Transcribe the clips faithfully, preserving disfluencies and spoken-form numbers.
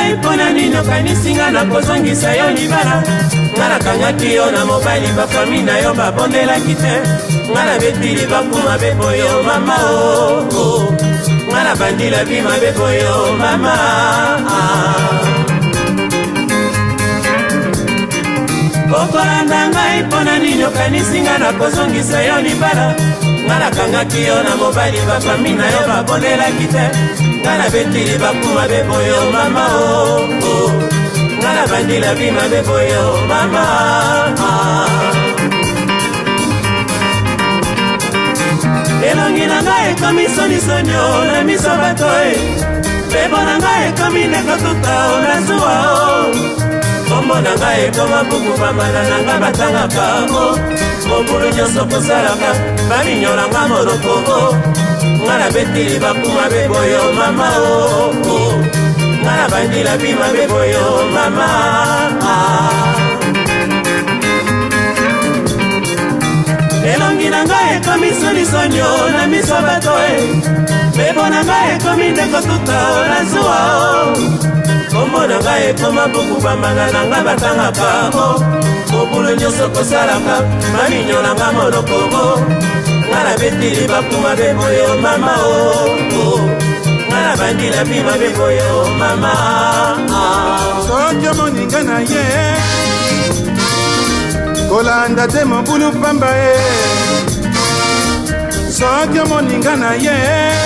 ngai mpona nini okanisinga na kozongisa yo libala. Nga nakangaki yo na mobali bafami na yo babondelaki te. Nga na betili bakuma bebo yo mama o. Nga na bandila bima bebo yo mama. Okolanda ngai mpona nini okanisinga na kozongisa yo libala. Nga nakangaki yo na mobali bafami na yo babondelaki te. Nga na betili bakuma bebo yo mama o. Nga na bandila bima bebo yo mama. Elongi na ngai ekomi sonisonio na miso bato e. Bebo na ngai ekomi nekotuta o na zuwa o. Kombo na ngai ekoma buku bambala na nga batangaka o. Mobulu nyonso kosalaka baminyolanga monoko o. Nga na betili bakuma bebo yo mama o. Nga na bandila bima bebo yo mama. Elongi na ngai ekomi sonisonio na miso bato e. Bebo na ngai ekomi nekotuta o na zuwa o. Kombo na ngai ekoma buku bambala na nga batangaka o. Mobulu nyonso kosalaka baminyolanga monoko o. Nga na betili bakuma bebo yo mama o. Nga na bandila bima bebo yo mama. Soki moninga na ye kolanda te mobulu pamba e. Soki moninga na ye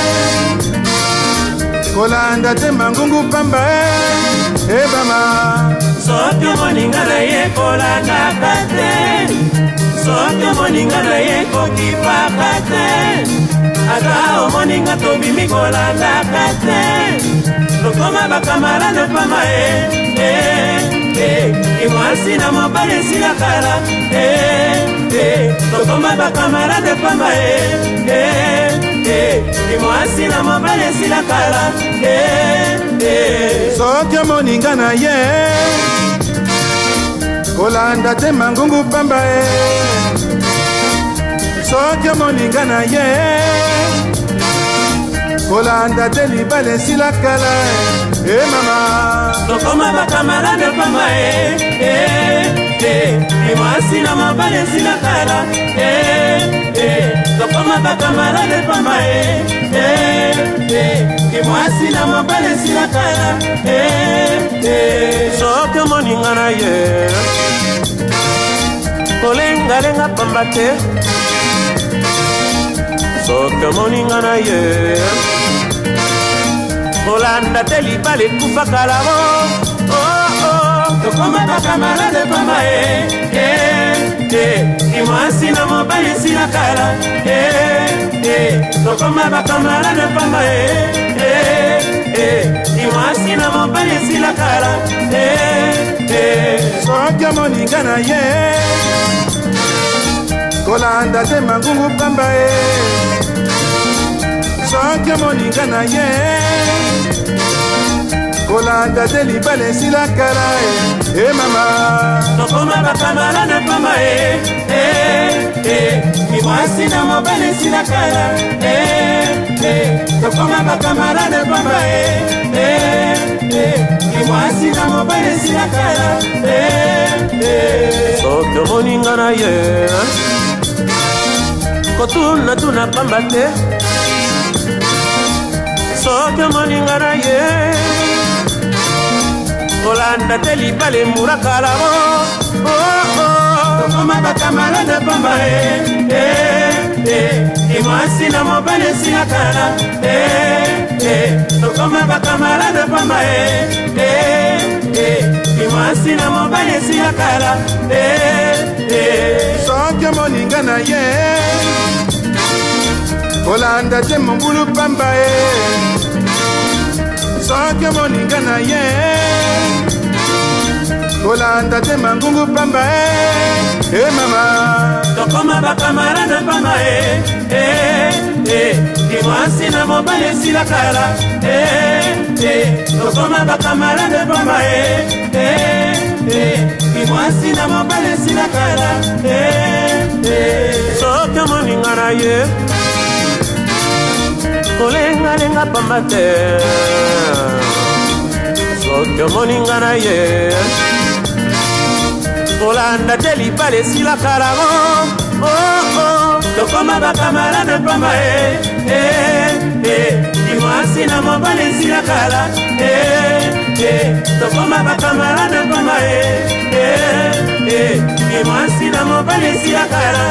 kolanda te mangungu pamba e. Ebama soki moninga na ye kolanda kate. Soki moninga na ye kokipaka te. Ata o moninga tobimi kolanda kate. Lokoma bakamarade pamba e. Imwasi na mobali sila kala. Lokoma bakamarade pamba e. Imwasi na mobali sila kala. Soki moninga na ye kolanda te mangungu pamba e. Soki moninga na ye kolanda te libale sila kala. E mama lokoma bakamarade pamba e. Imwasi na mobali sila kala. Lokoma bakamarade pamba e. Imwasi na mobali sila kala. Soki moninga na ye kolengalenga pamba te. Soki moninga na ye kolanda te libale kufa kalamo. Lokoma bakamarade pamba e. Imwasi na mobali sila kala. Lokoma bakamarade pamba e. Imwasi na mobali sila kala. Soki moninga na ye kolanda te mangungu pamba e. Soki moninga na ye kolanda te libale sila kala. E mama lokoma bakamarade pamba e. Imwasi na mobali sila kala. Lokoma bakamarade pamba e. Imwasi na mobali sila kala. Soki moninga na ye kotuna tuna pamba te. Soki moninga na ye kolanda te libale mura kalamo. Lokoma bakamarade pamba e. Imwasi na mobali sila kala. Lokoma bakamarade pamba e. Imwasi na mobali sila kala. Soki moninga na ye kolanda te mobulu pamba e. Soki moninga na ye kolanda te mangungu pamba e. E mama lokoma bakamarade pamba e. Imwasi na mobali sila kala. Lokoma bakamarade pamba e. Imwasi na mobali sila kala. Soki moninga na ye kolengalenga pamba te. soki omoninga na ye kolanda te libala esila kalango tokoma bakamarade pamba imwasi na mobali esila kala tokoma bakamarade pamba imwasi na mobali esila kala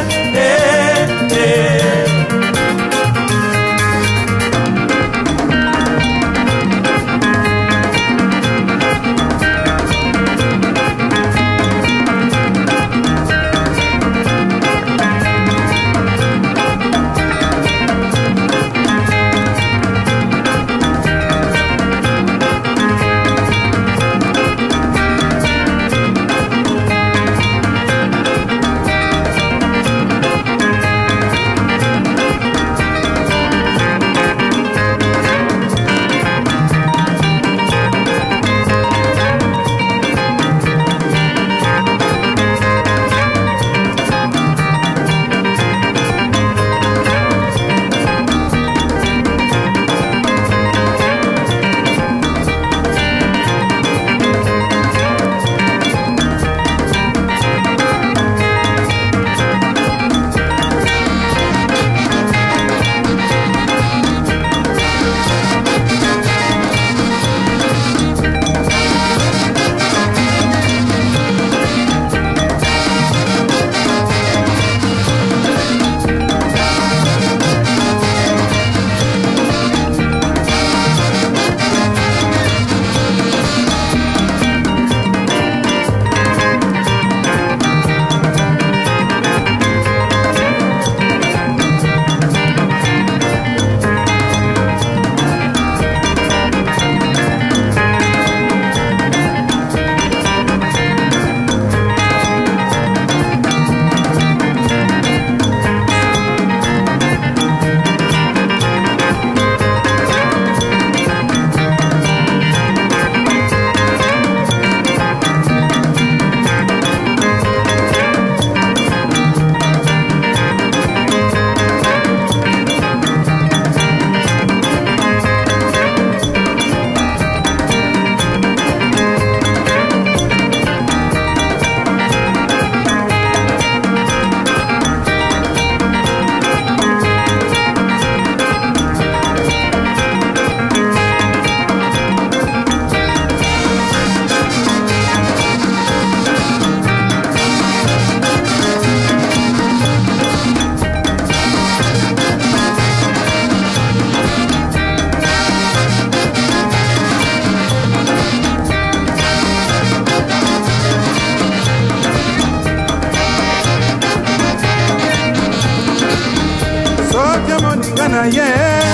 na ye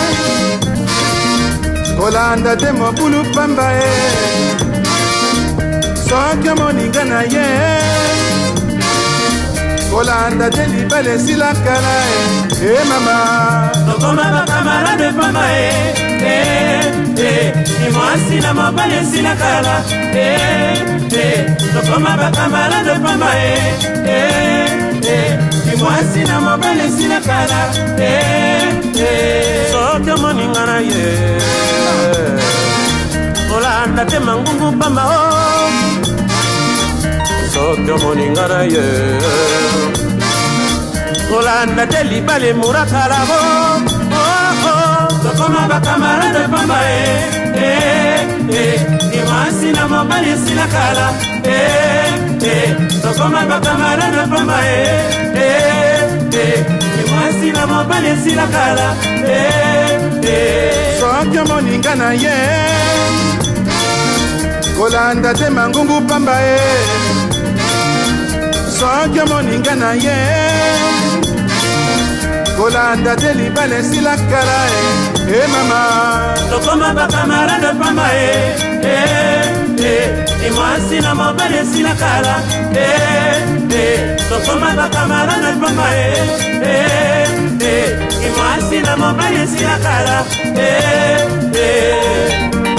kolanda te mobulu pamba e soki moninga na ye kolanda te libala esila kala e mama tokoma bakamarade pamba e imwasi na mobali esila kala tokoma bakamarade pamba e imwasi na mobali esila kala soki moninga na ye kolanda te mangungu pamba o soki moninga na ye kolanda te libala murakalabo tokoma bakamarade pamba e imwasi na mobali esila kala tokoma bakamarade pamba e imwasi na mobali esila kala soki moninga na ye kolanda te mangungu pamba e soki moninga na ye kolanda te libala esila kala e mama tokoma bakamarade pamba e imwasi na mobali esila kala tokoma bakamarade pamba e imwasi na mobali esila kala